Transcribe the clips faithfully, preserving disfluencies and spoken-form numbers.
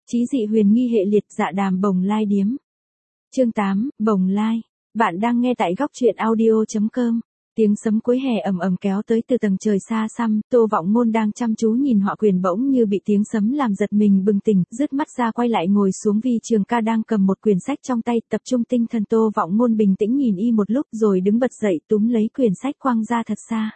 Chí dị huyền nghi hệ liệt dạ đàm bồng lai điếm. Chương tám, bồng lai. Bạn đang nghe tại góc truyện audio chấm com. Tiếng sấm cuối hè ầm ầm kéo tới từ tầng trời xa xăm, Tô Vọng Ngôn đang chăm chú nhìn họa quyền bỗng như bị tiếng sấm làm giật mình bừng tỉnh, dứt mắt ra quay lại ngồi xuống. Vi Trường Ca đang cầm một quyển sách trong tay, tập trung tinh thần. Tô Vọng Ngôn bình tĩnh nhìn y một lúc rồi đứng bật dậy túm lấy quyển sách quăng ra thật xa.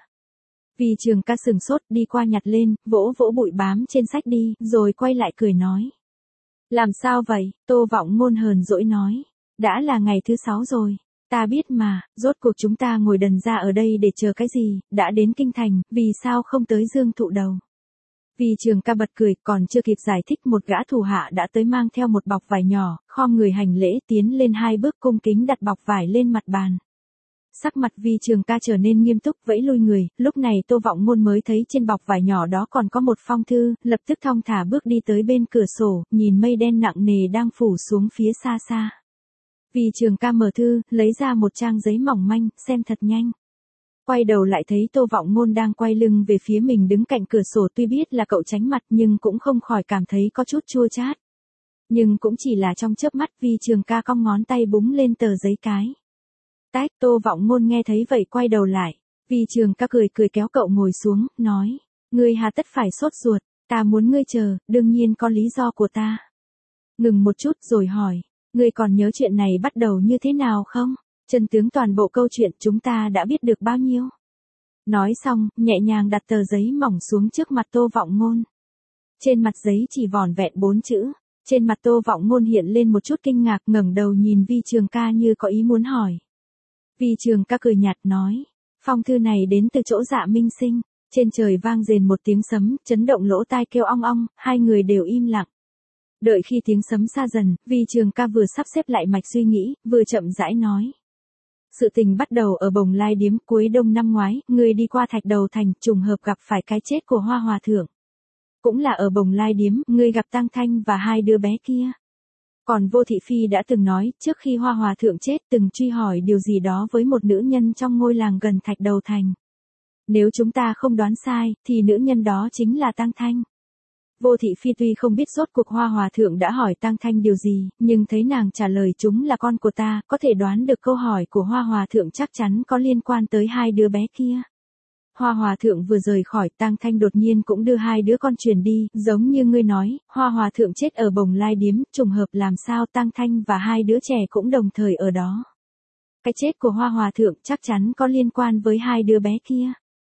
Vi Trường Ca sừng sốt đi qua nhặt lên, vỗ vỗ bụi bám trên sách đi, rồi quay lại cười nói. Làm sao vậy? Tô Vọng Ngôn hờn dỗi nói. Đã là ngày thứ sáu rồi. Ta biết mà, rốt cuộc chúng ta ngồi đần ra ở đây để chờ cái gì, đã đến kinh thành, vì sao không tới Dương Thụ Đầu? Vi Trường Ca bật cười, còn chưa kịp giải thích một gã thủ hạ đã tới mang theo một bọc vải nhỏ, khom người hành lễ tiến lên hai bước cung kính đặt bọc vải lên mặt bàn. Sắc mặt Vi Trường Ca trở nên nghiêm túc vẫy lui người, lúc này Tô Vọng Ngôn mới thấy trên bọc vải nhỏ đó còn có một phong thư, lập tức thong thả bước đi tới bên cửa sổ, nhìn mây đen nặng nề đang phủ xuống phía xa xa. Vi Trường Ca mở thư, lấy ra một trang giấy mỏng manh, xem thật nhanh. Quay đầu lại thấy Tô Vọng Ngôn đang quay lưng về phía mình đứng cạnh cửa sổ, tuy biết là cậu tránh mặt nhưng cũng không khỏi cảm thấy có chút chua chát. Nhưng cũng chỉ là trong chớp mắt, Vi Trường Ca cong ngón tay búng lên tờ giấy cái. Tách, Tô Vọng Ngôn nghe thấy vậy quay đầu lại. Vi Trường Ca cười cười kéo cậu ngồi xuống, nói. Ngươi hà tất phải sốt ruột, ta muốn ngươi chờ, đương nhiên có lý do của ta. Ngừng một chút rồi hỏi. Ngươi còn nhớ chuyện này bắt đầu như thế nào không? Chân tướng toàn bộ câu chuyện chúng ta đã biết được bao nhiêu? Nói xong, nhẹ nhàng đặt tờ giấy mỏng xuống trước mặt Tô Vọng Ngôn. Trên mặt giấy chỉ vỏn vẹn bốn chữ. Trên mặt Tô Vọng Ngôn hiện lên một chút kinh ngạc, ngẩng đầu nhìn Vi Trường Ca như có ý muốn hỏi. Vi Trường Ca cười nhạt nói. Phong thư này đến từ chỗ Dạ Minh Sinh. Trên trời vang rền một tiếng sấm, chấn động lỗ tai kêu ong ong, hai người đều im lặng. Đợi khi tiếng sấm xa dần, Vi Trường Ca vừa sắp xếp lại mạch suy nghĩ, vừa chậm rãi nói. Sự tình bắt đầu ở Bồng Lai điếm cuối đông năm ngoái, người đi qua Thạch Đầu Thành, trùng hợp gặp phải cái chết của Hoa Hòa Thượng. Cũng là ở Bồng Lai điếm, người gặp Tăng Thanh và hai đứa bé kia. Còn Vô Thị Phi đã từng nói, trước khi Hoa Hòa Thượng chết từng truy hỏi điều gì đó với một nữ nhân trong ngôi làng gần Thạch Đầu Thành. Nếu chúng ta không đoán sai, thì nữ nhân đó chính là Tăng Thanh. Vô Thị Phi tuy không biết rốt cuộc Hoa Hòa Thượng đã hỏi Tăng Thanh điều gì, nhưng thấy nàng trả lời chúng là con của ta, có thể đoán được câu hỏi của Hoa Hòa Thượng chắc chắn có liên quan tới hai đứa bé kia. Hoa Hòa Thượng vừa rời khỏi, Tăng Thanh đột nhiên cũng đưa hai đứa con truyền đi, giống như ngươi nói, Hoa Hòa Thượng chết ở Bồng Lai điếm, trùng hợp làm sao Tăng Thanh và hai đứa trẻ cũng đồng thời ở đó. Cái chết của Hoa Hòa Thượng chắc chắn có liên quan với hai đứa bé kia.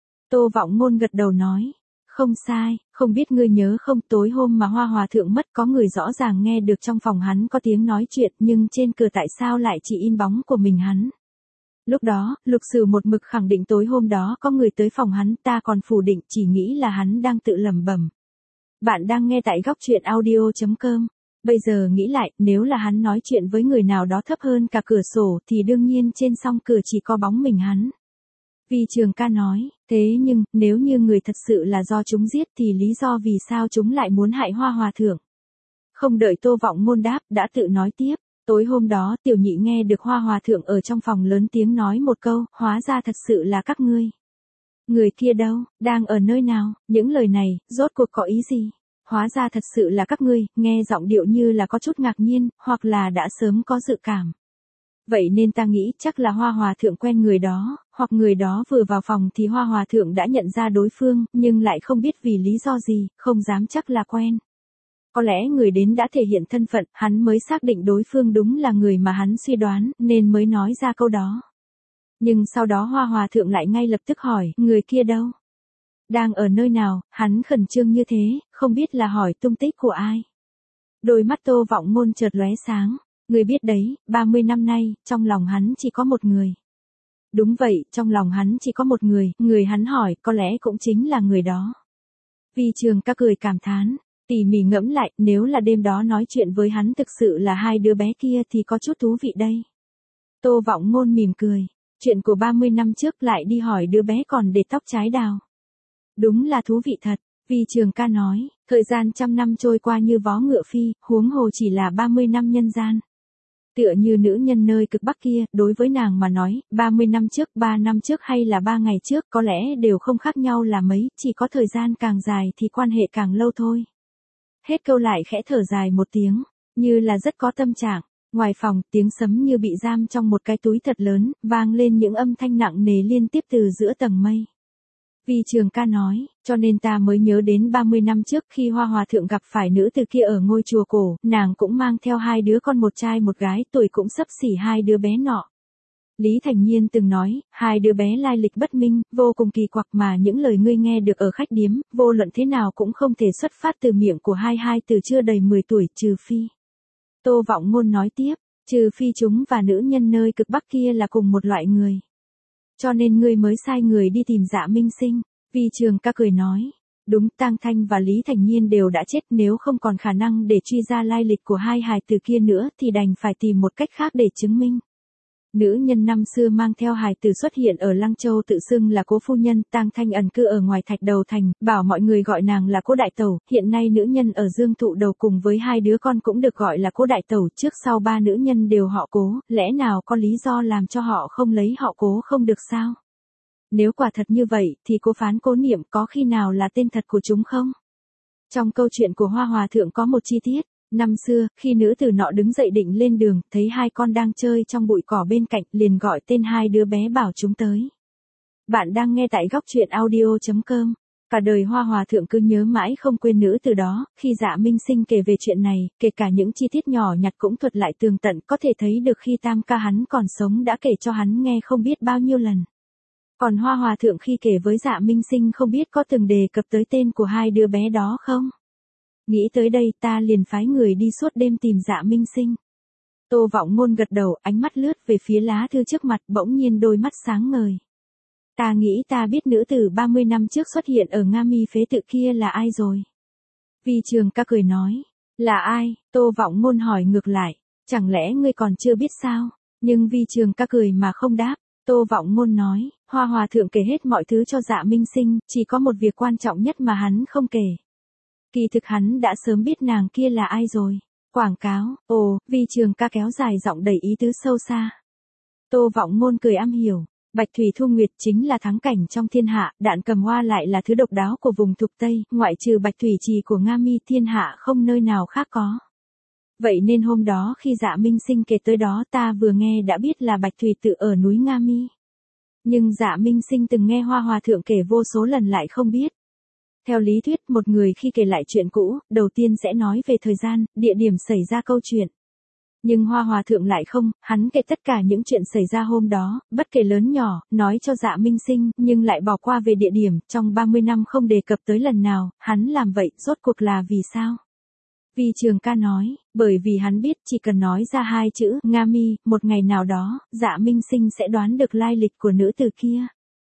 Tô Vọng Ngôn gật đầu nói. Không sai, không biết ngươi nhớ không, tối hôm mà Hoa Hòa Thượng mất có người rõ ràng nghe được trong phòng hắn có tiếng nói chuyện, nhưng trên cửa tại sao lại chỉ in bóng của mình hắn. Lúc đó, Lục Sửu một mực khẳng định tối hôm đó có người tới phòng hắn, ta còn phủ định, chỉ nghĩ là hắn đang tự lẩm bẩm. Bạn đang nghe tại góc truyện audio chấm com. Bây giờ nghĩ lại, nếu là hắn nói chuyện với người nào đó thấp hơn cả cửa sổ thì đương nhiên trên song cửa chỉ có bóng mình hắn. Vi Trường Ca nói, thế nhưng, nếu như người thật sự là do chúng giết thì lý do vì sao chúng lại muốn hại Hoa Hòa Thượng? Không đợi Tô Vọng Ngôn đáp, đã tự nói tiếp, tối hôm đó Tiểu Nhị nghe được Hoa Hòa Thượng ở trong phòng lớn tiếng nói một câu, hóa ra thật sự là các ngươi. Người kia đâu, đang ở nơi nào, những lời này, rốt cuộc có ý gì? Hóa ra thật sự là các ngươi, nghe giọng điệu như là có chút ngạc nhiên, hoặc là đã sớm có dự cảm. Vậy nên ta nghĩ chắc là Hoa Hòa Thượng quen người đó, hoặc người đó vừa vào phòng thì Hoa Hòa Thượng đã nhận ra đối phương, nhưng lại không biết vì lý do gì, không dám chắc là quen. Có lẽ người đến đã thể hiện thân phận, hắn mới xác định đối phương đúng là người mà hắn suy đoán, nên mới nói ra câu đó. Nhưng sau đó Hoa Hòa Thượng lại ngay lập tức hỏi, người kia đâu? Đang ở nơi nào? Hắn khẩn trương như thế, không biết là hỏi tung tích của ai. Đôi mắt Tô Vọng Ngôn chợt lóe sáng. Người biết đấy, ba mươi năm nay, trong lòng hắn chỉ có một người. Đúng vậy, trong lòng hắn chỉ có một người, người hắn hỏi, có lẽ cũng chính là người đó. Vi Trường Ca cười cảm thán, tỉ mỉ ngẫm lại, nếu là đêm đó nói chuyện với hắn thực sự là hai đứa bé kia thì có chút thú vị đây. Tô Vọng Ngôn mỉm cười, chuyện của ba mươi năm trước lại đi hỏi đứa bé còn để tóc trái đào. Đúng là thú vị thật. Vi Trường Ca nói, thời gian trăm năm trôi qua như vó ngựa phi, huống hồ chỉ là ba mươi năm nhân gian. Tựa như nữ nhân nơi cực bắc kia, đối với nàng mà nói, ba mươi năm trước, ba năm trước hay là ba ngày trước có lẽ đều không khác nhau là mấy, chỉ có thời gian càng dài thì quan hệ càng lâu thôi. Hết câu lại khẽ thở dài một tiếng, như là rất có tâm trạng. Ngoài phòng, tiếng sấm như bị giam trong một cái túi thật lớn, vang lên những âm thanh nặng nề liên tiếp từ giữa tầng mây. Vi Trường Ca nói, cho nên ta mới nhớ đến ba mươi năm trước khi Hoa Hòa Thượng gặp phải nữ từ kia ở ngôi chùa cổ, nàng cũng mang theo hai đứa con một trai một gái, tuổi cũng xấp xỉ hai đứa bé nọ. Lý Thành Nhiên từng nói, hai đứa bé lai lịch bất minh, vô cùng kỳ quặc mà những lời ngươi nghe được ở khách điếm, vô luận thế nào cũng không thể xuất phát từ miệng của hai hai từ chưa đầy mười tuổi, trừ phi. Tô Vọng Ngôn nói tiếp, trừ phi chúng và nữ nhân nơi cực bắc kia là cùng một loại người. Cho nên ngươi mới sai người đi tìm Dạ Minh Sinh. Vi Trường Ca cười nói, đúng, Tang Thanh và Lý Thành Nhiên đều đã chết, nếu không còn khả năng để truy ra lai lịch của hai hài tử kia nữa thì đành phải tìm một cách khác để chứng minh. Nữ nhân năm xưa mang theo hài tử xuất hiện ở Lăng Châu tự xưng là Cố phu nhân, Tang Thanh ẩn cư ở ngoài Thạch Đầu Thành, bảo mọi người gọi nàng là Cố đại tẩu, hiện nay nữ nhân ở Dương Thụ Đầu cùng với hai đứa con cũng được gọi là Cố đại tẩu, trước sau ba nữ nhân đều họ Cố, lẽ nào có lý do làm cho họ không lấy họ Cố không được sao? Nếu quả thật như vậy thì Cố Phán Cố Niệm có khi nào là tên thật của chúng không? Trong câu chuyện của Hoa Hòa Thượng có một chi tiết. Năm xưa, khi nữ tử nọ đứng dậy định lên đường, thấy hai con đang chơi trong bụi cỏ bên cạnh, liền gọi tên hai đứa bé bảo chúng tới. Bạn đang nghe tại góc truyện audio chấm com. Cả đời Hoa Hòa Thượng cứ nhớ mãi không quên nữ tử đó, khi Dạ Minh Sinh kể về chuyện này, kể cả những chi tiết nhỏ nhặt cũng thuật lại tường tận, có thể thấy được khi tam ca hắn còn sống đã kể cho hắn nghe không biết bao nhiêu lần. Còn Hoa Hòa Thượng khi kể với Dạ Minh Sinh không biết có từng đề cập tới tên của hai đứa bé đó không? Nghĩ tới đây ta liền phái người đi suốt đêm tìm Dạ Minh Sinh. Tô Vọng Ngôn gật đầu, ánh mắt lướt về phía lá thư trước mặt, bỗng nhiên đôi mắt sáng ngời. Ta nghĩ ta biết nữ tử ba mươi năm trước xuất hiện ở Nga Mi phế tự kia là ai rồi. Vi Trường Ca cười nói, là ai? Tô Vọng Ngôn hỏi ngược lại, chẳng lẽ ngươi còn chưa biết sao? Nhưng Vi Trường Ca cười mà không đáp. Tô Vọng Ngôn nói, Hoa Hòa Thượng kể hết mọi thứ cho Dạ Minh Sinh, chỉ có một việc quan trọng nhất mà hắn không kể. Kỳ thực hắn đã sớm biết nàng kia là ai rồi. Quảng cáo, ồ, Vi Trường Ca kéo dài giọng đầy ý tứ sâu xa. Tô Vọng Ngôn cười am hiểu, Bạch Thủy Thu Nguyệt chính là thắng cảnh trong thiên hạ, đạn cầm hoa lại là thứ độc đáo của vùng Thục Tây, ngoại trừ Bạch Thủy Trì của Nga Mi thiên hạ không nơi nào khác có. Vậy nên hôm đó khi Dạ Minh Sinh kể tới đó ta vừa nghe đã biết là Bạch Thủy tự ở núi Nga Mi. Nhưng Dạ Minh Sinh từng nghe Hoa Hòa Thượng kể vô số lần lại không biết. Theo lý thuyết, một người khi kể lại chuyện cũ, đầu tiên sẽ nói về thời gian, địa điểm xảy ra câu chuyện. Nhưng Hoa Hòa Thượng lại không, hắn kể tất cả những chuyện xảy ra hôm đó, bất kể lớn nhỏ, nói cho Dạ Minh Sinh, nhưng lại bỏ qua về địa điểm, trong ba mươi năm không đề cập tới lần nào, hắn làm vậy, rốt cuộc là vì sao? Vi Trường Ca nói, bởi vì hắn biết chỉ cần nói ra hai chữ, Nga Mi, một ngày nào đó, Dạ Minh Sinh sẽ đoán được lai lịch của nữ tử kia.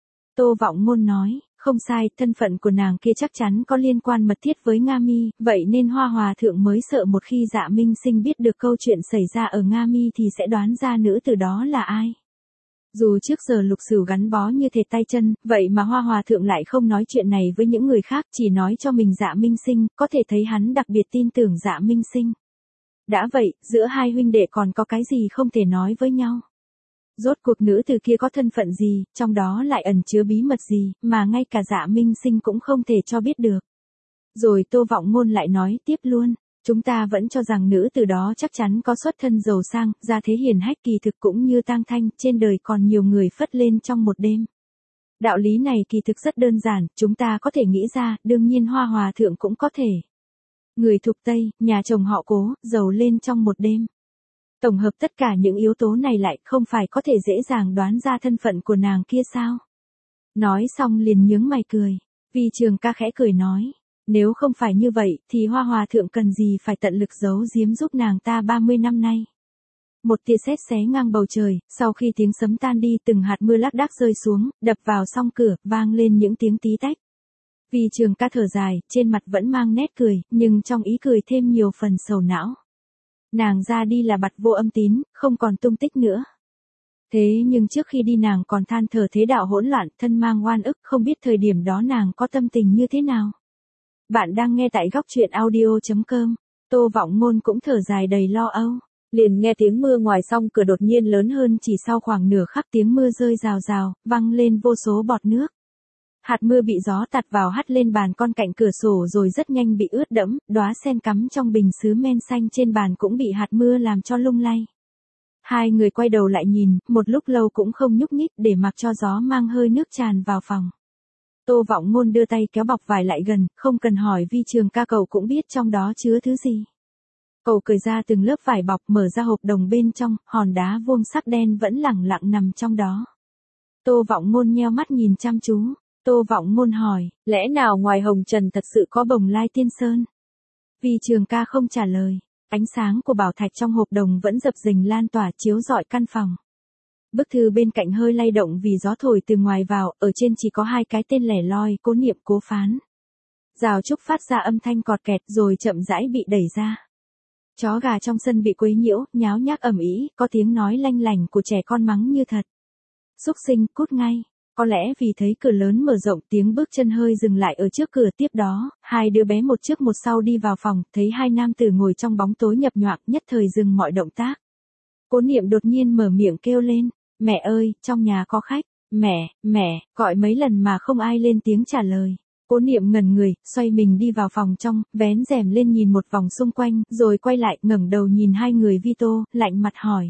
Tô Vọng Ngôn nói, không sai, thân phận của nàng kia chắc chắn có liên quan mật thiết với Nga Mi, vậy nên Hoa Hòa Thượng mới sợ một khi Dạ Minh Sinh biết được câu chuyện xảy ra ở Nga Mi thì sẽ đoán ra nữ tử đó là ai. Dù trước giờ Lục Sửu gắn bó như thề tay chân, vậy mà Hoa Hòa Thượng lại không nói chuyện này với những người khác, chỉ nói cho mình Dạ Minh Sinh, có thể thấy hắn đặc biệt tin tưởng Dạ Minh Sinh. Đã vậy, giữa hai huynh đệ còn có cái gì không thể nói với nhau? Rốt cuộc nữ từ kia có thân phận gì, trong đó lại ẩn chứa bí mật gì, mà ngay cả Dạ Minh Sinh cũng không thể cho biết được. Rồi Tô Vọng Ngôn lại nói tiếp luôn, chúng ta vẫn cho rằng nữ từ đó chắc chắn có xuất thân giàu sang, gia thế hiền hách, kỳ thực cũng như Tang Thanh, trên đời còn nhiều người phất lên trong một đêm. Đạo lý này kỳ thực rất đơn giản, chúng ta có thể nghĩ ra, đương nhiên Hoa Hòa Thượng cũng có thể. Người Thục Tây, nhà chồng họ Cố, giàu lên trong một đêm. Tổng hợp tất cả những yếu tố này lại không phải có thể dễ dàng đoán ra thân phận của nàng kia sao? Nói xong liền nhướng mày cười. Vi Trường Ca khẽ cười nói, nếu không phải như vậy thì Hoa Hòa Thượng cần gì phải tận lực giấu giếm giúp nàng ta ba mươi năm nay. Một tia sét xé ngang bầu trời, sau khi tiếng sấm tan đi từng hạt mưa lác đác rơi xuống, đập vào song cửa, vang lên những tiếng tí tách. Vi Trường Ca thở dài, trên mặt vẫn mang nét cười, nhưng trong ý cười thêm nhiều phần sầu não. Nàng ra đi là bặt vô âm tín, không còn tung tích nữa. Thế nhưng trước khi đi nàng còn than thở thế đạo hỗn loạn, thân mang oan ức, không biết thời điểm đó nàng có tâm tình như thế nào. Bạn đang nghe tại góc truyện audio chấm com. Tô Vọng Ngôn cũng thở dài đầy lo âu. Liền nghe tiếng mưa ngoài song cửa đột nhiên lớn hơn, chỉ sau khoảng nửa khắc tiếng mưa rơi rào rào, văng lên vô số bọt nước. Hạt mưa bị gió tạt vào hắt lên bàn con cạnh cửa sổ rồi rất nhanh bị ướt đẫm, đóa sen cắm trong bình sứ men xanh trên bàn cũng bị hạt mưa làm cho lung lay. Hai người quay đầu lại nhìn, một lúc lâu cũng không nhúc nhích để mặc cho gió mang hơi nước tràn vào phòng. Tô Vọng Ngôn đưa tay kéo bọc vải lại gần, không cần hỏi Vi Trường Ca cậu cũng biết trong đó chứa thứ gì. Cậu cởi ra từng lớp vải bọc, mở ra hộp đồng bên trong, hòn đá vuông sắc đen vẫn lẳng lặng nằm trong đó. Tô Vọng Ngôn nheo mắt nhìn chăm chú. Tô Vọng Ngôn hỏi, lẽ nào ngoài hồng trần thật sự có Bồng Lai Tiên Sơn? Vi Trường Ca không trả lời. Ánh sáng của bảo thạch trong hộp đồng vẫn dập dềnh lan tỏa chiếu rọi căn phòng. Bức thư bên cạnh hơi lay động vì gió thổi từ ngoài vào, ở trên chỉ có hai cái tên lẻ loi, Cố Niệm, Cố Phán. Rào trúc phát ra âm thanh cọt kẹt rồi chậm rãi bị đẩy ra. Chó gà trong sân bị quấy nhiễu, nháo nhác ầm ĩ, có tiếng nói lanh lảnh của trẻ con mắng như thật. Súc sinh, cút ngay. Có lẽ vì thấy cửa lớn mở rộng, tiếng bước chân hơi dừng lại ở trước cửa, tiếp đó, hai đứa bé một trước một sau đi vào phòng, thấy hai nam tử ngồi trong bóng tối nhập nhoạng, nhất thời dừng mọi động tác. Cố Niệm đột nhiên mở miệng kêu lên, mẹ ơi, trong nhà có khách, mẹ, mẹ, gọi mấy lần mà không ai lên tiếng trả lời. Cố Niệm ngẩn người, xoay mình đi vào phòng trong, vén rèm lên nhìn một vòng xung quanh, rồi quay lại, ngẩng đầu nhìn hai người Vi Tô, lạnh mặt hỏi.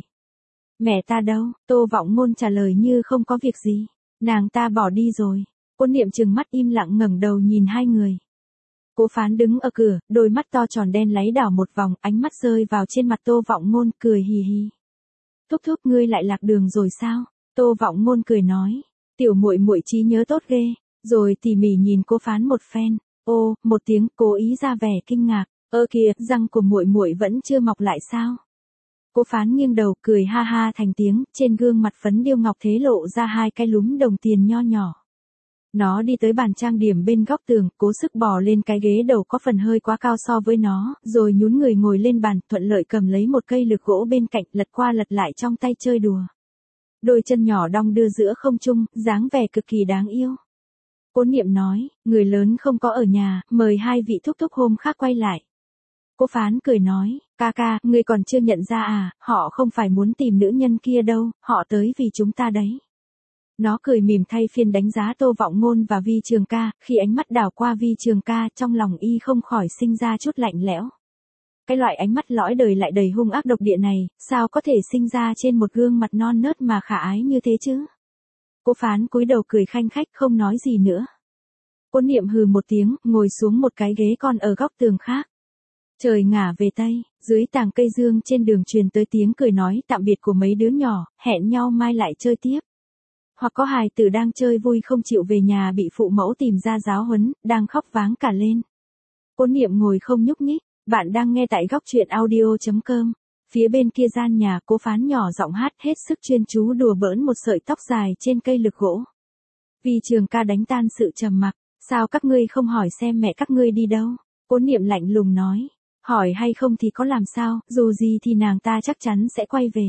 Mẹ ta đâu? Tô Vọng Ngôn trả lời như không có việc gì. Nàng ta bỏ đi rồi. Cố Niệm trừng mắt im lặng ngẩng đầu nhìn hai người. Cố Phán đứng ở cửa, đôi mắt to tròn đen láy đảo một vòng, ánh mắt rơi vào trên mặt Tô Vọng Ngôn, cười hì hì. Thúc thúc, ngươi lại lạc đường rồi sao? Tô Vọng Ngôn cười nói, tiểu muội muội trí nhớ tốt ghê, rồi tỉ mỉ nhìn Cố Phán một phen. Ô, một tiếng, cố ý ra vẻ kinh ngạc, ơ kìa, răng của muội muội vẫn chưa mọc lại sao? Cố Phán nghiêng đầu, cười ha ha thành tiếng, trên gương mặt phấn điêu ngọc thế lộ ra hai cái lúm đồng tiền nho nhỏ. Nó đi tới bàn trang điểm bên góc tường, cố sức bò lên cái ghế đầu có phần hơi quá cao so với nó, rồi nhún người ngồi lên bàn, thuận lợi cầm lấy một cây lược gỗ bên cạnh, lật qua lật lại trong tay chơi đùa. Đôi chân nhỏ đong đưa giữa không trung, dáng vẻ cực kỳ đáng yêu. Cố Niệm nói, người lớn không có ở nhà, mời hai vị thúc thúc hôm khác quay lại. Cố Phán cười nói, ca ca, ngươi còn chưa nhận ra à, họ không phải muốn tìm nữ nhân kia đâu, họ tới vì chúng ta đấy. Nó cười mỉm thay phiên đánh giá Tô Vọng Ngôn và Vi Trường Ca, khi ánh mắt đảo qua Vi Trường Ca, trong lòng y không khỏi sinh ra chút lạnh lẽo. Cái loại ánh mắt lõi đời lại đầy hung ác độc địa này, sao có thể sinh ra trên một gương mặt non nớt mà khả ái như thế chứ? Cố Phán cúi đầu cười khanh khách không nói gì nữa. Cố Niệm hừ một tiếng, ngồi xuống một cái ghế con ở góc tường khác. Trời ngả về Tây, dưới tàng cây dương trên đường truyền tới tiếng cười nói tạm biệt của mấy đứa nhỏ, hẹn nhau mai lại chơi tiếp. Hoặc có hài tử đang chơi vui không chịu về nhà bị phụ mẫu tìm ra giáo huấn, đang khóc váng cả lên. Cố Niệm ngồi không nhúc nhích, bạn đang nghe tại góc truyện audio chấm com. Phía bên kia gian nhà, Cố Phán nhỏ giọng hát hết sức chuyên chú đùa bỡn một sợi tóc dài trên cây lược gỗ. Vi Trường Ca đánh tan sự trầm mặc, sao các ngươi không hỏi xem mẹ các ngươi đi đâu? Cố Niệm lạnh lùng nói. Hỏi hay không thì có làm sao, dù gì thì nàng ta chắc chắn sẽ quay về.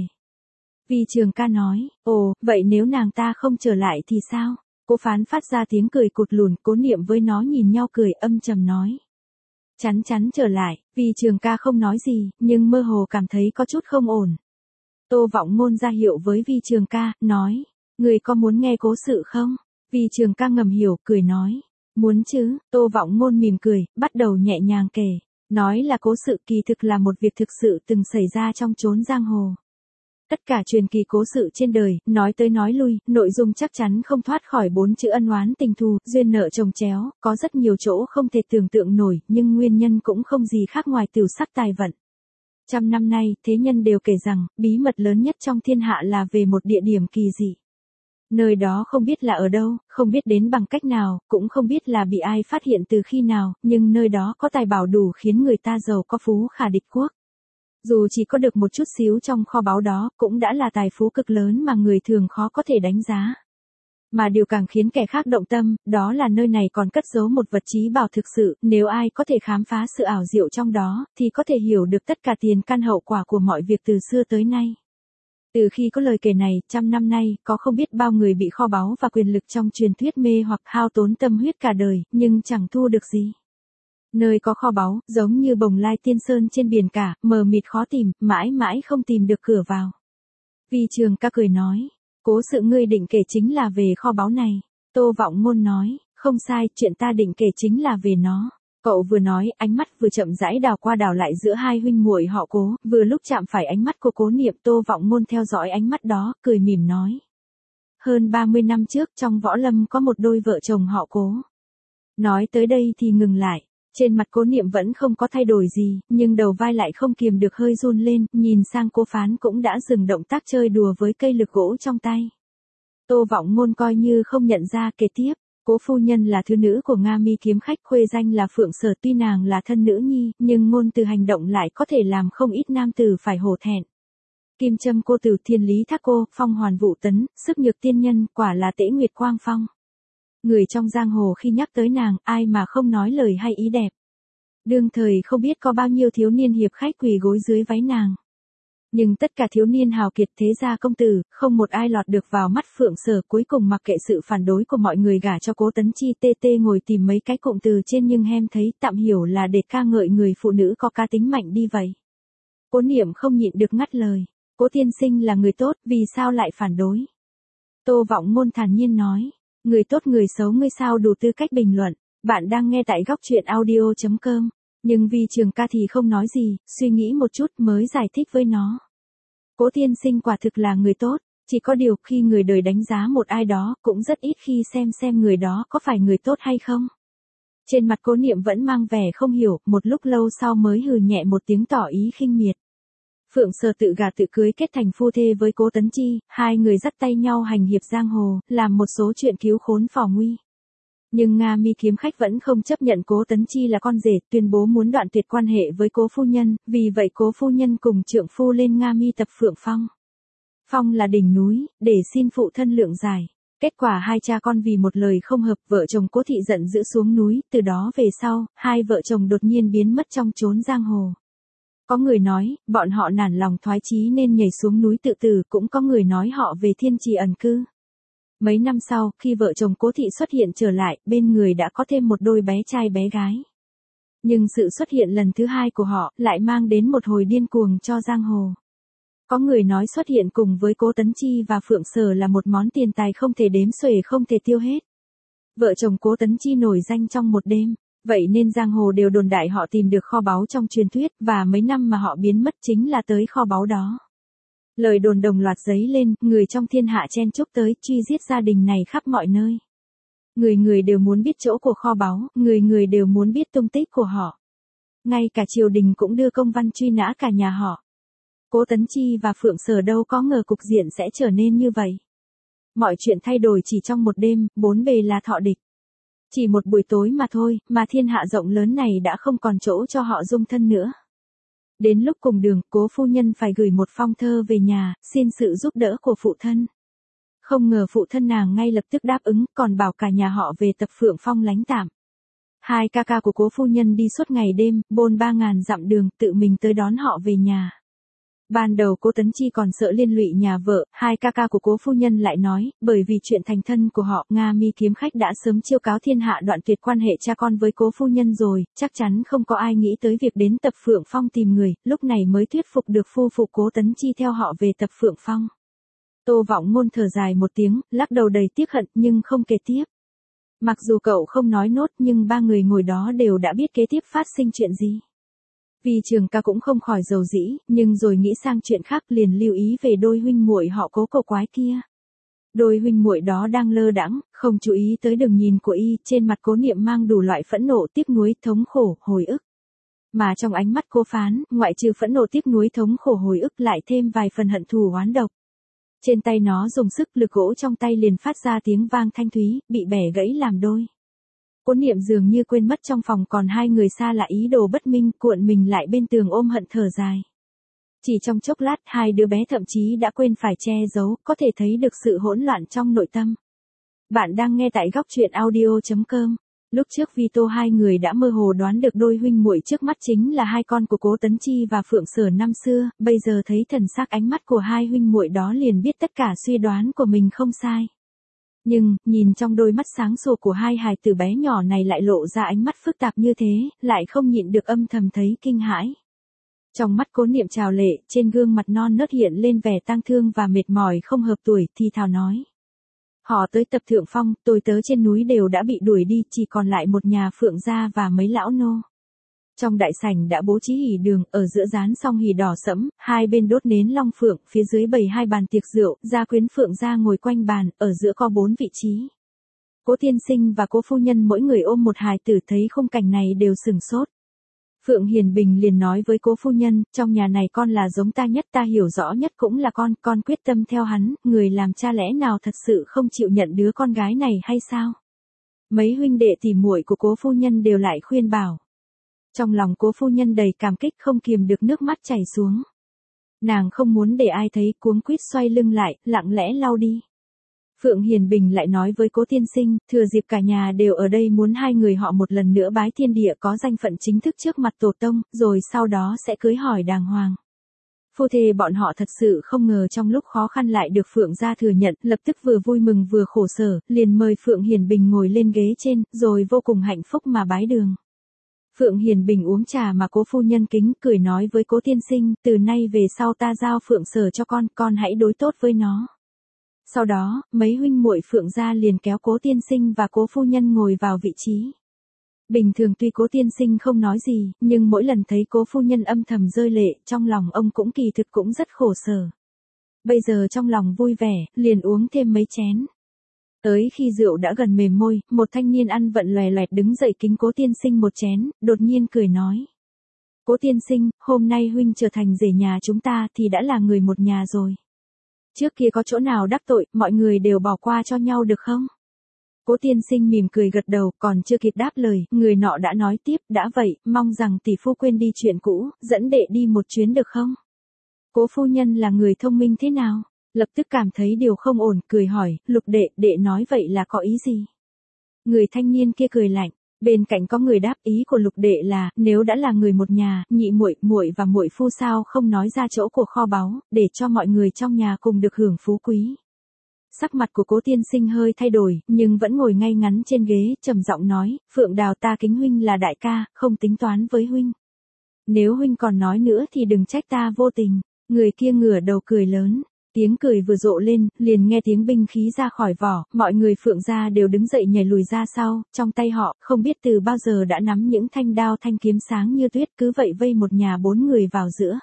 Vi Trường Ca nói, ồ, vậy nếu nàng ta không trở lại thì sao? Cố Phán phát ra tiếng cười cụt lùn, Cố Niệm với nó nhìn nhau cười âm trầm nói. Chắn chắn trở lại, Vi Trường Ca không nói gì, nhưng mơ hồ cảm thấy có chút không ổn. Tô Vọng Ngôn ra hiệu với Vi Trường Ca, nói, người có muốn nghe cố sự không? Vi Trường Ca ngầm hiểu, cười nói, muốn chứ, Tô Vọng Ngôn mỉm cười, bắt đầu nhẹ nhàng kể. Nói là cố sự kỳ thực là một việc thực sự từng xảy ra trong chốn giang hồ. Tất cả truyền kỳ cố sự trên đời, nói tới nói lui, nội dung chắc chắn không thoát khỏi bốn chữ ân oán tình thù, duyên nợ chồng chéo, có rất nhiều chỗ không thể tưởng tượng nổi, nhưng nguyên nhân cũng không gì khác ngoài tửu sắc tài vận. Trăm năm nay, thế nhân đều kể rằng, bí mật lớn nhất trong thiên hạ là về một địa điểm kỳ dị. Nơi đó không biết là ở đâu, không biết đến bằng cách nào, cũng không biết là bị ai phát hiện từ khi nào, nhưng nơi đó có tài bảo đủ khiến người ta giàu có phú khả địch quốc. Dù chỉ có được một chút xíu trong kho báu đó, cũng đã là tài phú cực lớn mà người thường khó có thể đánh giá. Mà điều càng khiến kẻ khác động tâm, đó là nơi này còn cất giấu một vật trí bảo thực sự, nếu ai có thể khám phá sự ảo diệu trong đó, thì có thể hiểu được tất cả tiền căn hậu quả của mọi việc từ xưa tới nay. Từ khi có lời kể này, trăm năm nay, có không biết bao người bị kho báu và quyền lực trong truyền thuyết mê hoặc hao tốn tâm huyết cả đời, nhưng chẳng thu được gì. Nơi có kho báu, giống như Bồng Lai Tiên Sơn trên biển cả, mờ mịt khó tìm, mãi mãi không tìm được cửa vào. Vi Trường Ca cười nói, cố sự ngươi định kể chính là về kho báu này. Tô Vọng Ngôn nói, Không sai, chuyện ta định kể chính là về nó. Cậu vừa nói, ánh mắt vừa chậm rãi đào qua đào lại giữa hai huynh muội họ Cố, vừa lúc chạm phải ánh mắt của Cố Niệm. Tô Vọng Ngôn theo dõi ánh mắt đó, cười mỉm nói. Hơn ba mươi năm trước trong võ lâm có một đôi vợ chồng họ Cố. Nói tới đây thì ngừng lại. Trên mặt Cố Niệm vẫn không có thay đổi gì, nhưng đầu vai lại không kiềm được hơi run lên, nhìn sang Cố Phán cũng đã dừng động tác chơi đùa với cây lược gỗ trong tay. Tô Vọng Ngôn coi như không nhận ra, kể tiếp. Cố phu nhân là thứ nữ của Nga Mi kiếm khách, khuê danh là Phượng Sở, tuy nàng là thân nữ nhi, nhưng ngôn từ hành động lại có thể làm không ít nam tử phải hổ thẹn. Kim châm cô tử, thiên lý thác cô, phong hoàn vũ tấn, sức nhược tiên nhân, quả là tễ nguyệt quang phong. Người trong giang hồ khi nhắc tới nàng, ai mà không nói lời hay ý đẹp. Đương thời không biết có bao nhiêu thiếu niên hiệp khách quỳ gối dưới váy nàng. Nhưng tất cả thiếu niên hào kiệt thế gia công tử, không một ai lọt được vào mắt Phượng Sở. Cuối cùng mặc kệ sự phản đối của mọi người gả cho Cố Tấn Chi. Tê tê ngồi tìm mấy cái cụm từ trên nhưng hem thấy, tạm hiểu là để ca ngợi người phụ nữ có cá tính mạnh đi vậy. Cố Niệm không nhịn được ngắt lời. Cố tiên sinh là người tốt, vì sao lại phản đối? Tô Vọng Ngôn thản nhiên nói. Người tốt người xấu ngươi sao đủ tư cách bình luận. Bạn đang nghe tại góc truyện audio chấm com. Nhưng vì Trường ca thì không nói gì, suy nghĩ một chút mới giải thích với nó. Cố tiên sinh quả thực là người tốt, chỉ có điều khi người đời đánh giá một ai đó cũng rất ít khi xem xem người đó có phải người tốt hay không. Trên mặt Cố Niệm vẫn mang vẻ không hiểu, một lúc lâu sau mới hừ nhẹ một tiếng tỏ ý khinh miệt. Phượng Sở tự gả tự cưới kết thành phu thê với Cố Tấn Chi, hai người dắt tay nhau hành hiệp giang hồ, làm một số chuyện cứu khốn phò nguy. Nhưng Nga Mi kiếm khách vẫn không chấp nhận Cố Tấn Chi là con rể, tuyên bố muốn đoạn tuyệt quan hệ với Cố phu nhân, vì vậy Cố phu nhân cùng trượng phu lên Nga Mi tập Phượng Phong. Phong là đỉnh núi, để xin phụ thân lượng giải. Kết quả hai cha con vì một lời không hợp, vợ chồng Cố thị giận dữ xuống núi, từ đó về sau, hai vợ chồng đột nhiên biến mất trong chốn giang hồ. Có người nói, bọn họ nản lòng thoái chí nên nhảy xuống núi tự tử, cũng có người nói họ về thiên trì ẩn cư. Mấy năm sau, khi vợ chồng Cố thị xuất hiện trở lại, bên người đã có thêm một đôi bé trai bé gái. Nhưng sự xuất hiện lần thứ hai của họ lại mang đến một hồi điên cuồng cho giang hồ. Có người nói xuất hiện cùng với Cố Tấn Chi và Phượng Sở là một món tiền tài không thể đếm xuể, không thể tiêu hết. Vợ chồng Cố Tấn Chi nổi danh trong một đêm, vậy nên giang hồ đều đồn đại họ tìm được kho báu trong truyền thuyết, và mấy năm mà họ biến mất chính là tới kho báu đó. Lời đồn đồng loạt dấy lên, người trong thiên hạ chen chúc tới, truy giết gia đình này khắp mọi nơi. Người người đều muốn biết chỗ của kho báu, người người đều muốn biết tung tích của họ. Ngay cả triều đình cũng đưa công văn truy nã cả nhà họ. Cố Tấn Chi và Phượng Sở đâu có ngờ cục diện sẽ trở nên như vậy. Mọi chuyện thay đổi chỉ trong một đêm, bốn bề là thọ địch. Chỉ một buổi tối mà thôi, mà thiên hạ rộng lớn này đã không còn chỗ cho họ dung thân nữa. Đến lúc cùng đường, Cố phu nhân phải gửi một phong thơ về nhà, xin sự giúp đỡ của phụ thân. Không ngờ phụ thân nàng ngay lập tức đáp ứng, còn bảo cả nhà họ về tập Phượng Phong lánh tạm. Hai ca ca của Cố phu nhân đi suốt ngày đêm, bôn ba ngàn dặm đường, tự mình tới đón họ về nhà. Ban đầu Cố Tấn Chi còn sợ liên lụy nhà vợ, hai ca ca của Cố phu nhân lại nói, bởi vì chuyện thành thân của họ, Nga Mi kiếm khách đã sớm chiêu cáo thiên hạ đoạn tuyệt quan hệ cha con với Cố phu nhân rồi, chắc chắn không có ai nghĩ tới việc đến tập Phượng Phong tìm người, lúc này mới thuyết phục được phu phụ Cố Tấn Chi theo họ về tập Phượng Phong. Tô Vọng Ngôn thở dài một tiếng, lắc đầu đầy tiếc hận nhưng không kể tiếp. Mặc dù cậu không nói nốt nhưng ba người ngồi đó đều đã biết kế tiếp phát sinh chuyện gì. Vì Trường ca cũng không khỏi dầu dĩ, nhưng rồi nghĩ sang chuyện khác liền lưu ý về đôi huynh muội họ Cố cổ quái kia. Đôi huynh muội đó đang lơ đãng, không chú ý tới đường nhìn của y, trên mặt Cố Niệm mang đủ loại phẫn nộ, tiếc nuối, thống khổ, hồi ức. Mà trong ánh mắt Cố Phán, ngoại trừ phẫn nộ, tiếc nuối, thống khổ, hồi ức lại thêm vài phần hận thù oán độc. Trên tay nó dùng sức, lực gỗ trong tay liền phát ra tiếng vang thanh thúy, bị bẻ gãy làm đôi. Cố Niệm dường như quên mất trong phòng còn hai người xa lạ, ý đồ bất minh, cuộn mình lại bên tường ôm hận thở dài. Chỉ trong chốc lát, hai đứa bé thậm chí đã quên phải che giấu, có thể thấy được sự hỗn loạn trong nội tâm. Bạn đang nghe tại góc truyện audio chấm com. Lúc trước Vito hai người đã mơ hồ đoán được đôi huynh muội trước mắt chính là hai con của Cố Tấn Chi và Phượng Sở năm xưa, bây giờ thấy thần sắc ánh mắt của hai huynh muội đó liền biết tất cả suy đoán của mình không sai. Nhưng, nhìn trong đôi mắt sáng sủa của hai hài tử bé nhỏ này lại lộ ra ánh mắt phức tạp như thế, lại không nhịn được âm thầm thấy kinh hãi. Trong mắt Cố Niệm trào lệ, trên gương mặt non nớt hiện lên vẻ tang thương và mệt mỏi không hợp tuổi, thì thào nói. Họ tới tập thượng phong, tôi tớ trên núi đều đã bị đuổi đi, chỉ còn lại một nhà Phượng gia và mấy lão nô. Trong đại sảnh đã bố trí hỉ đường, ở giữa dán xong hỉ đỏ sẫm, hai bên đốt nến long phượng, phía dưới bày hai bàn tiệc rượu, gia quyến Phượng gia ngồi quanh bàn, ở giữa có bốn vị trí. Cố tiên sinh và cố phu nhân mỗi người ôm một hài tử, thấy khung cảnh này đều sửng sốt. Phượng Hiền Bình liền nói với cố phu nhân, trong nhà này con là giống ta nhất, ta hiểu rõ nhất cũng là con, con quyết tâm theo hắn, người làm cha lẽ nào thật sự không chịu nhận đứa con gái này hay sao? Mấy huynh đệ tỉ muội của cố phu nhân đều lại khuyên bảo. Trong lòng cố phu nhân đầy cảm kích, không kiềm được nước mắt chảy xuống. Nàng không muốn để ai thấy, cuống quýt xoay lưng lại, lặng lẽ lau đi. Phượng Hiền Bình lại nói với cố tiên sinh, thừa dịp cả nhà đều ở đây, muốn hai người họ một lần nữa bái thiên địa, có danh phận chính thức trước mặt tổ tông, rồi sau đó sẽ cưới hỏi đàng hoàng. Phu thê bọn họ thật sự không ngờ trong lúc khó khăn lại được Phượng gia thừa nhận, lập tức vừa vui mừng vừa khổ sở, liền mời Phượng Hiền Bình ngồi lên ghế trên, rồi vô cùng hạnh phúc mà bái đường. Phượng Hiền Bình uống trà mà cố phu nhân kính, cười nói với cố tiên sinh, từ nay về sau ta giao Phượng Sở cho con, con hãy đối tốt với nó. Sau đó, mấy huynh muội Phượng gia liền kéo cố tiên sinh và cố phu nhân ngồi vào vị trí. Bình thường tuy cố tiên sinh không nói gì, nhưng mỗi lần thấy cố phu nhân âm thầm rơi lệ, trong lòng ông cũng kỳ thực cũng rất khổ sở. Bây giờ trong lòng vui vẻ, liền uống thêm mấy chén. Tới khi rượu đã gần mềm môi, một thanh niên ăn vận loè loẹt đứng dậy kính cố tiên sinh một chén, đột nhiên cười nói. Cố tiên sinh, hôm nay huynh trở thành rể nhà chúng ta thì đã là người một nhà rồi. Trước kia có chỗ nào đắc tội, mọi người đều bỏ qua cho nhau được không? Cố tiên sinh mỉm cười gật đầu, còn chưa kịp đáp lời, người nọ đã nói tiếp, đã vậy, mong rằng tỷ phu quên đi chuyện cũ, dẫn đệ đi một chuyến được không? Cố phu nhân là người thông minh thế nào? Lập tức cảm thấy điều không ổn, cười hỏi, Lục đệ, đệ nói vậy là có ý gì? Người thanh niên kia cười lạnh, bên cạnh có người đáp, ý của Lục đệ là, nếu đã là người một nhà, nhị muội, muội và muội phu sao không nói ra chỗ của kho báu, để cho mọi người trong nhà cùng được hưởng phú quý. Sắc mặt của cố tiên sinh hơi thay đổi, nhưng vẫn ngồi ngay ngắn trên ghế, trầm giọng nói, Phượng Đào ta kính huynh là đại ca, không tính toán với huynh. Nếu huynh còn nói nữa thì đừng trách ta vô tình. Người kia ngửa đầu cười lớn. Tiếng cười vừa rộ lên, liền nghe tiếng binh khí ra khỏi vỏ, mọi người Phượng gia đều đứng dậy nhảy lùi ra sau, trong tay họ, không biết từ bao giờ đã nắm những thanh đao thanh kiếm sáng như tuyết, cứ vậy vây một nhà bốn người vào giữa.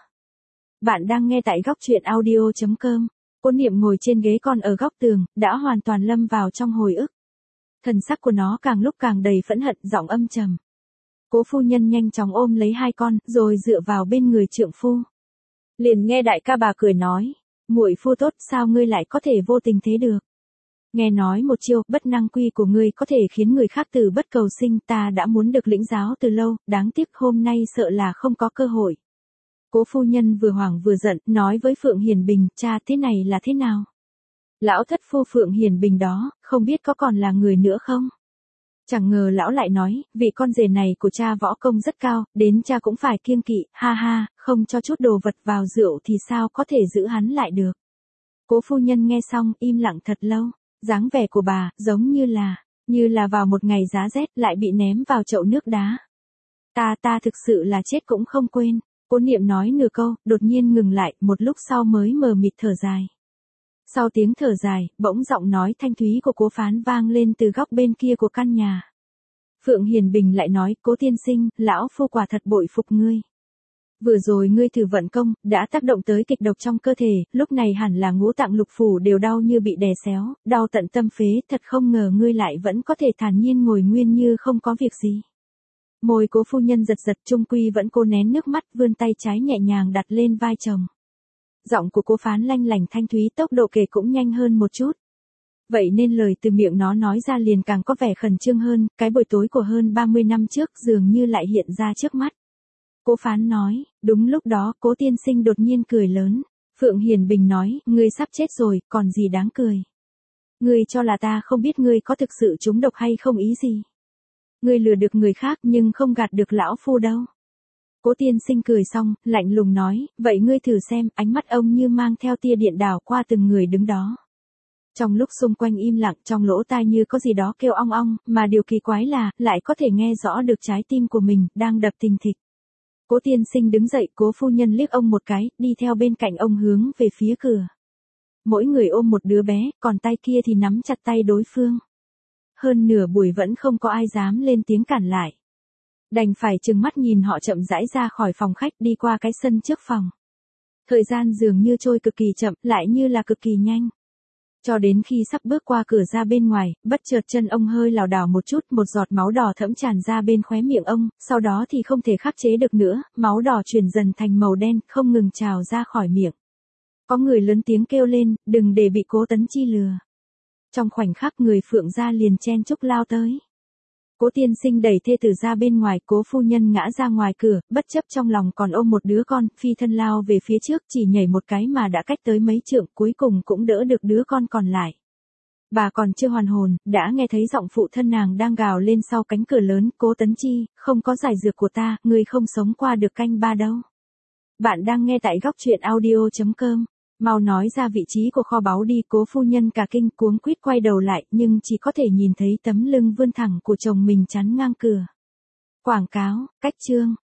Bạn đang nghe tại góc truyện audio chấm com. Cô Niệm ngồi trên ghế con ở góc tường, đã hoàn toàn lâm vào trong hồi ức. Thần sắc của nó càng lúc càng đầy phẫn hận, giọng âm trầm. Cố phu nhân nhanh chóng ôm lấy hai con, rồi dựa vào bên người trượng phu. Liền nghe đại ca bà cười nói, muội phu tốt, sao ngươi lại có thể vô tình thế được? Nghe nói một chiêu bất năng quy của ngươi có thể khiến người khác từ bất cầu sinh, ta đã muốn được lĩnh giáo từ lâu, đáng tiếc hôm nay sợ là không có cơ hội. Cố phu nhân vừa hoảng vừa giận, nói với Phượng Hiền Bình, cha thế này là thế nào? Lão thất phu Phượng Hiền Bình đó, không biết có còn là người nữa không? Chẳng ngờ lão lại nói, vị con rể này của cha võ công rất cao, đến cha cũng phải kiêng kỵ, ha ha, không cho chút đồ vật vào rượu thì sao có thể giữ hắn lại được. Cố phu nhân nghe xong, im lặng thật lâu, dáng vẻ của bà, giống như là, như là vào một ngày giá rét lại bị ném vào chậu nước đá. Ta ta thực sự là chết cũng không quên. Cố Niệm nói nửa câu, đột nhiên ngừng lại, một lúc sau mới mờ mịt thở dài. Sau tiếng thở dài, bỗng giọng nói thanh thúy của Cố Phán vang lên từ góc bên kia của căn nhà. Phượng Hiền Bình lại nói, Cố tiên sinh, lão phu quả thật bội phục ngươi. Vừa rồi ngươi thử vận công, đã tác động tới kịch độc trong cơ thể, lúc này hẳn là ngũ tạng lục phủ đều đau như bị đè xéo, đau tận tâm phế, thật không ngờ ngươi lại vẫn có thể thản nhiên ngồi nguyên như không có việc gì. Môi Cố phu nhân giật giật, chung quy vẫn cố nén nước mắt, vươn tay trái nhẹ nhàng đặt lên vai chồng. Giọng của Cố Phán lanh lành thanh thúy, tốc độ kể cũng nhanh hơn một chút. Vậy nên lời từ miệng nó nói ra liền càng có vẻ khẩn trương hơn, cái buổi tối của hơn ba mươi năm trước dường như lại hiện ra trước mắt. Cố Phán nói, đúng lúc đó, Cố tiên sinh đột nhiên cười lớn. Phượng Hiền Bình nói, ngươi sắp chết rồi, còn gì đáng cười. Ngươi cho là ta không biết ngươi có thực sự trúng độc hay không ý gì. Ngươi lừa được người khác nhưng không gạt được lão phu đâu. Cố tiên sinh cười xong, lạnh lùng nói, vậy ngươi thử xem, ánh mắt ông như mang theo tia điện đảo qua từng người đứng đó. Trong lúc xung quanh im lặng, trong lỗ tai như có gì đó kêu ong ong, mà điều kỳ quái là, lại có thể nghe rõ được trái tim của mình, đang đập thình thịch. Cố tiên sinh đứng dậy, Cố phu nhân liếc ông một cái, đi theo bên cạnh ông hướng về phía cửa. Mỗi người ôm một đứa bé, còn tay kia thì nắm chặt tay đối phương. Hơn nửa buổi vẫn không có ai dám lên tiếng cản lại. Đành phải trừng mắt nhìn họ chậm rãi ra khỏi phòng khách đi qua cái sân trước phòng. Thời gian dường như trôi cực kỳ chậm, lại như là cực kỳ nhanh. Cho đến khi sắp bước qua cửa ra bên ngoài, bất chợt chân ông hơi lảo đảo một chút, một giọt máu đỏ thẫm tràn ra bên khóe miệng ông, sau đó thì không thể khắc chế được nữa, máu đỏ chuyển dần thành màu đen, không ngừng trào ra khỏi miệng. Có người lớn tiếng kêu lên, đừng để bị Cố Tấn Chi lừa. Trong khoảnh khắc người Phượng gia liền chen chúc lao tới. Cố tiên sinh đẩy thê tử ra bên ngoài, Cố phu nhân ngã ra ngoài cửa, bất chấp trong lòng còn ôm một đứa con, phi thân lao về phía trước, chỉ nhảy một cái mà đã cách tới mấy trượng, cuối cùng cũng đỡ được đứa con còn lại. Bà còn chưa hoàn hồn, đã nghe thấy giọng phụ thân nàng đang gào lên sau cánh cửa lớn, Cố Tấn Chi, không có giải dược của ta, ngươi không sống qua được canh ba đâu. Bạn đang nghe tại góc truyện audio chấm com. Mau nói ra vị trí của kho báu đi. Cố phu nhân cả kinh cuống quýt quay đầu lại, nhưng chỉ có thể nhìn thấy tấm lưng vươn thẳng của chồng mình chắn ngang cửa. Quảng cáo, cách chương,